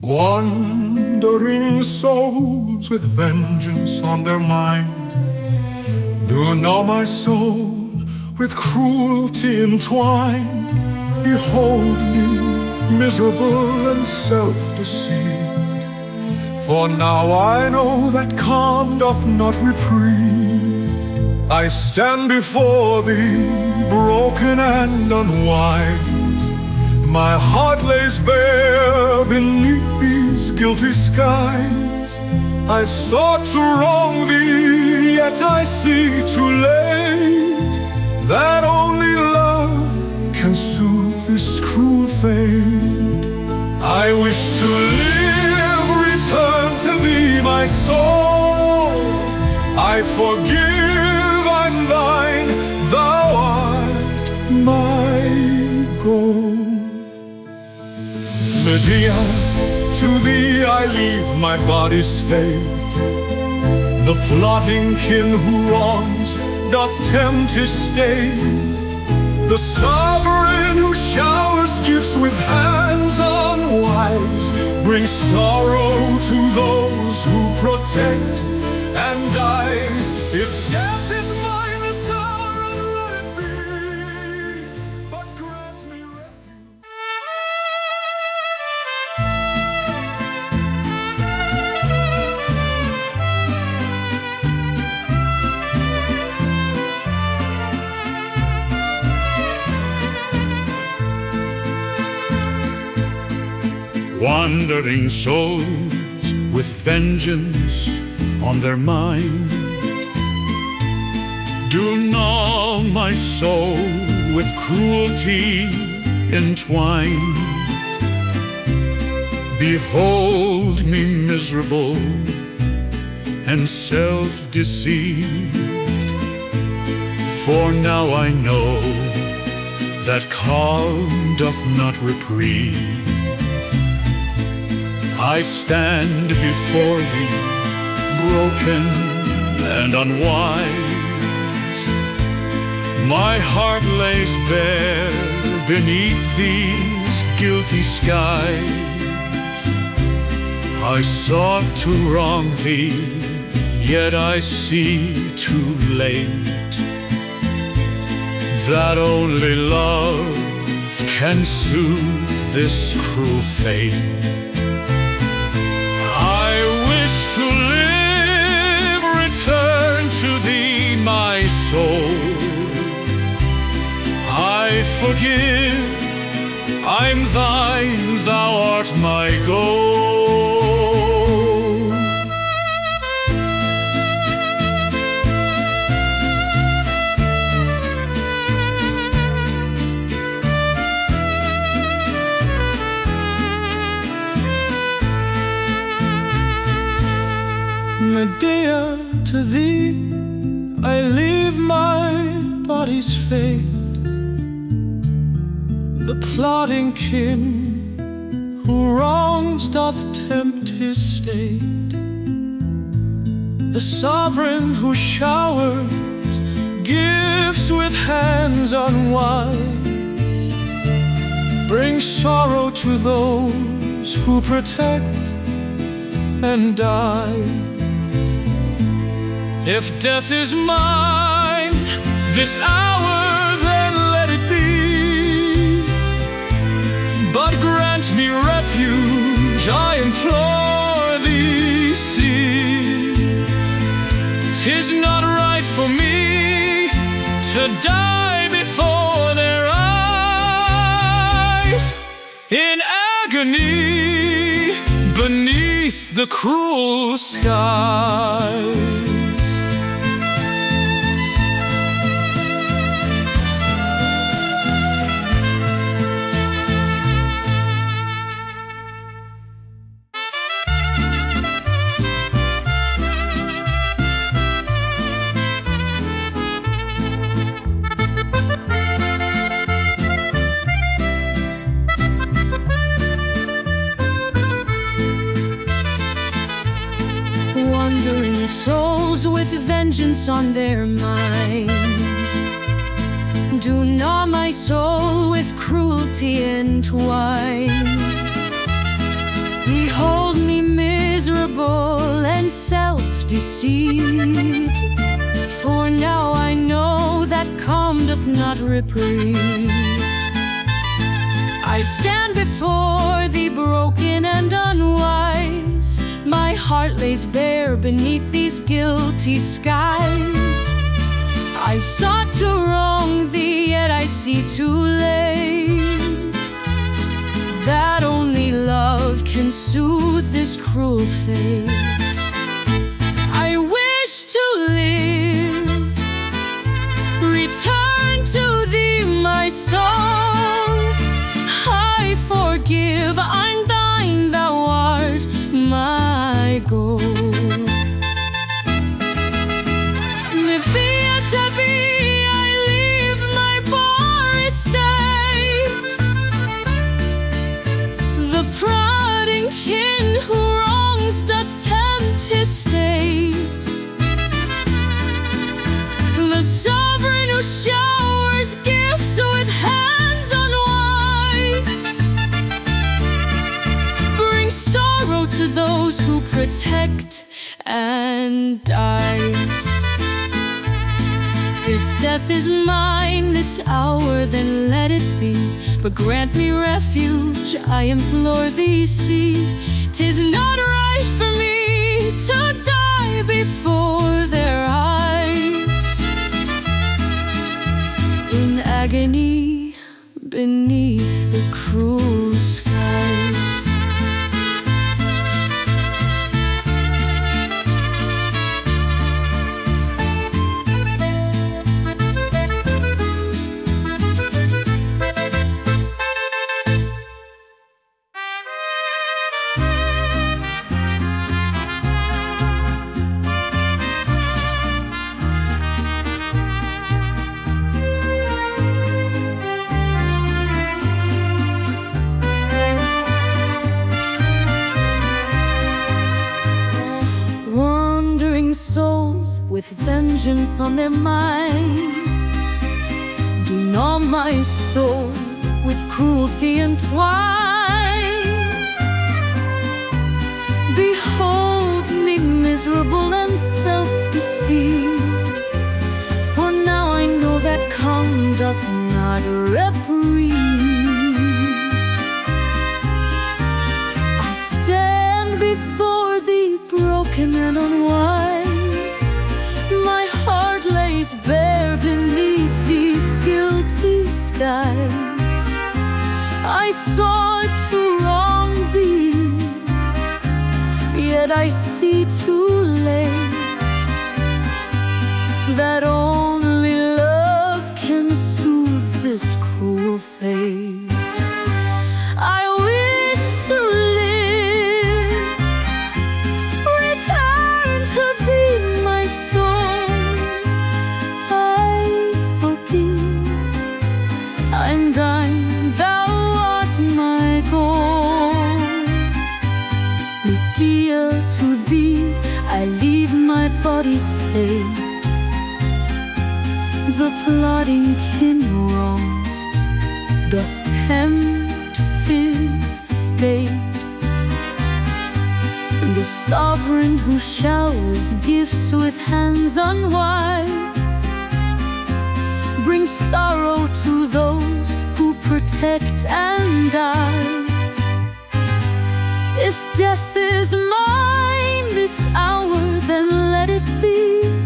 Wandering souls with vengeance on their mind do gnaw my soul with cruelty entwined. Behold me, miserable and self-deceived, for now I know that calm doth not reprieve. I stand before thee, broken and unwise. My heart lays bare beneath these guilty skies. I sought to wrong thee, yet I see too late that only love can soothe this cruel fate. I wish to live, return to thee my soul. I forgive, I'm thine, thou art my goal. Medea, to thee I leave my body's fate. The plotting kin who wrongs doth tempt his state. The sovereign who showers gifts with hands unwise brings sorrow to those who protect and dies. If death is mine, the sorrow let it be, but grant me refuge. Wandering souls with vengeance on their mind do gnaw my soul with cruelty entwined. Behold me miserable and self-deceived, for now I know that calm doth not reprieve. I stand before thee, broken and unwise. My heart lays bare beneath these guilty skies. I sought to wrong thee, yet I see too late that only love can soothe this cruel fate. I wish to live, return to thee my soul. I forgive, I'm thine, thou art my goal. Medea, to thee I leave my body's fate. The plotting kin who wrongs doth tempt his state. The sovereign who showers gifts with hands unwise brings sorrow to those who protect and die. If death is mine this hour, then let it be, but grant me refuge, I implore thee, see. 'Tis not right for me to die before their eyes, in agony beneath the cruel skies. Wandering souls with vengeance on their mind do gnaw my soul with cruelty entwined. Behold me miserable and self-deceived, for now I know that calm doth not reprieve. I stand before thee broken and unwise. My heart lays bare beneath these guilty skies. I sought to wrong thee, yet I see too late that only love can soothe this cruel fate. I wish to live, return to thee my soul. I forgive, I'm thine, thou art my goal. With thee at thee I leave my poor estate. The prodding kin who wrongs doth tempt his state. The sovereign who showers gifts with hands unwise brings sorrow to those who protect and dies. If death is mine this hour, then let it be. But grant me refuge, I implore thee, see. 'Tis not right for me to die before their eyes, in agony beneath the cruel skies. Souls with vengeance on their mind do gnaw my soul with cruelty entwine. Behold me miserable and self-deceived, for now I know that calm doth not reprieve. I stand before thee broken and unwise. My heart lays bare beneath these guilty skies. I sought to wrong thee, yet I see too late that only love can soothe this cruel fate. I wish to live, return to thee my soul. I forgive, I'm thine, thou art my goal. Medea, to thee I leave my body's fate. The plotting kin who wrongs doth tempt his state. The sovereign who showers gifts with hands unwise brings sorrow to those who protect and dies. If death is mine this hour, then let it be.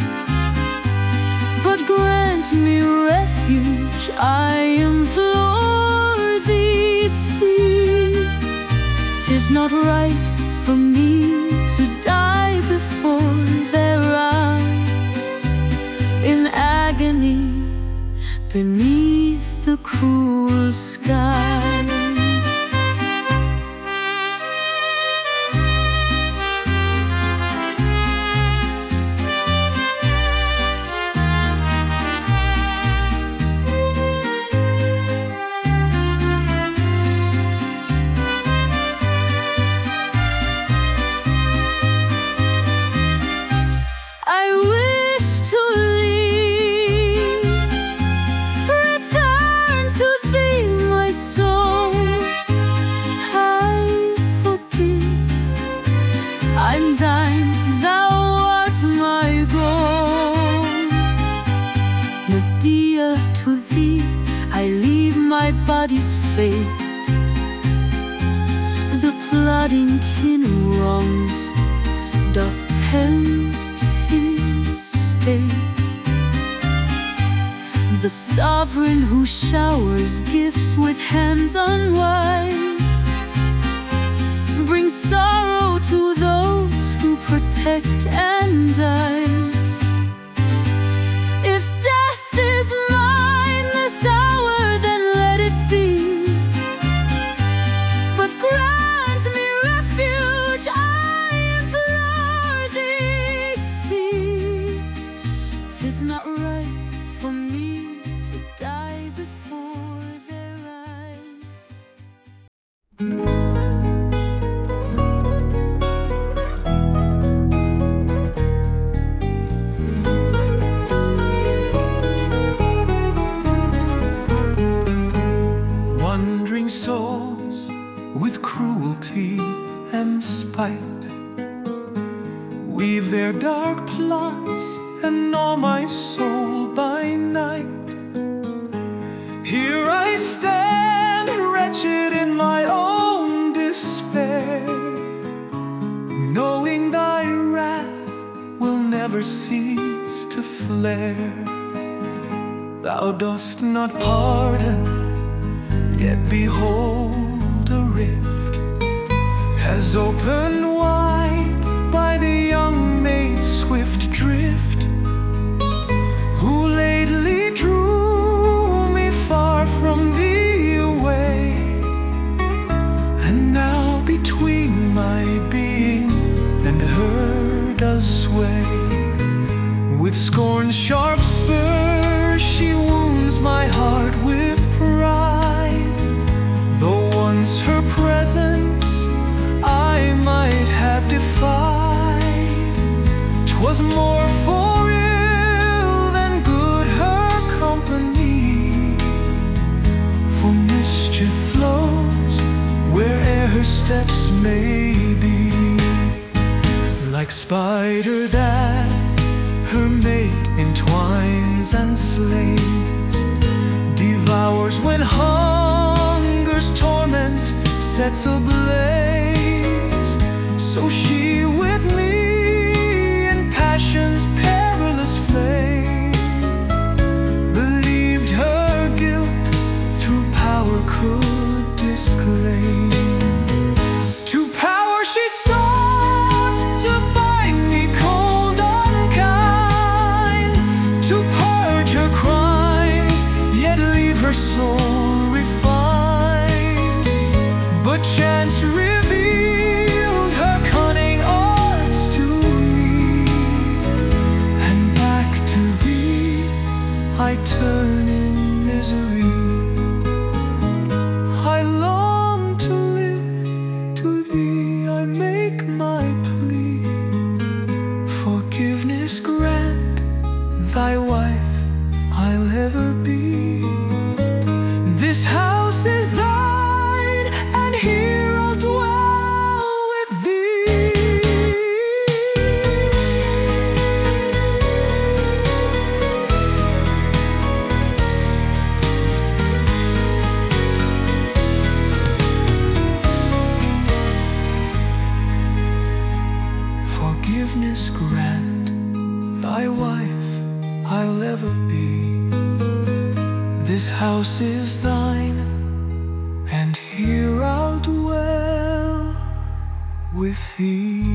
But grant me refuge, I implore thee, see. 'Tis not right for me to die before their eyes, in agony beneath the cruel skies. Return to thee my soul. fate. The plotting kin wrongs doth tempt his state. The sovereign who showers gifts with hands unwise brings sorrow to those who protect and dies. If death is mine this hour, then let it be. But grant me refuge, I implore thee. See, 'tis not right for me to die before their eyes. Wandering souls with cruelty and spite weave their dark plots and gnaw my soul by night. Here I stand, wretched in my own despair, knowing thy wrath will never cease to flare. Thou dost not pardon, yet behold a rift has opened wide by the young maid's swift drift, who lately drew me far from thee away. And now between my being and her does sway. With scorn's sharp spur she wounds my heart with pride, though once her presence I might have defied. 'Twas more for ill than good her company, for mischief flows where'er her steps may be. Like spider that her mate entwines and slays, devours when hunger's torment sets ablaze. So she with me in passion's perilous flame believed her guilt through power could disclaim. To power she sought to bind me cold unkind, to purge her crimes yet leave her soul refined. But chance revealed her cunning arts to me, and back to thee I turn in misery. I long to live, to thee I make my plea. Forgiveness grant, thy wife I'll ever be. This house is thine, and here I'll dwell with thee. Forgiveness grant, thy wife I'll ever be. This house is thine, and here I'll dwell with thee.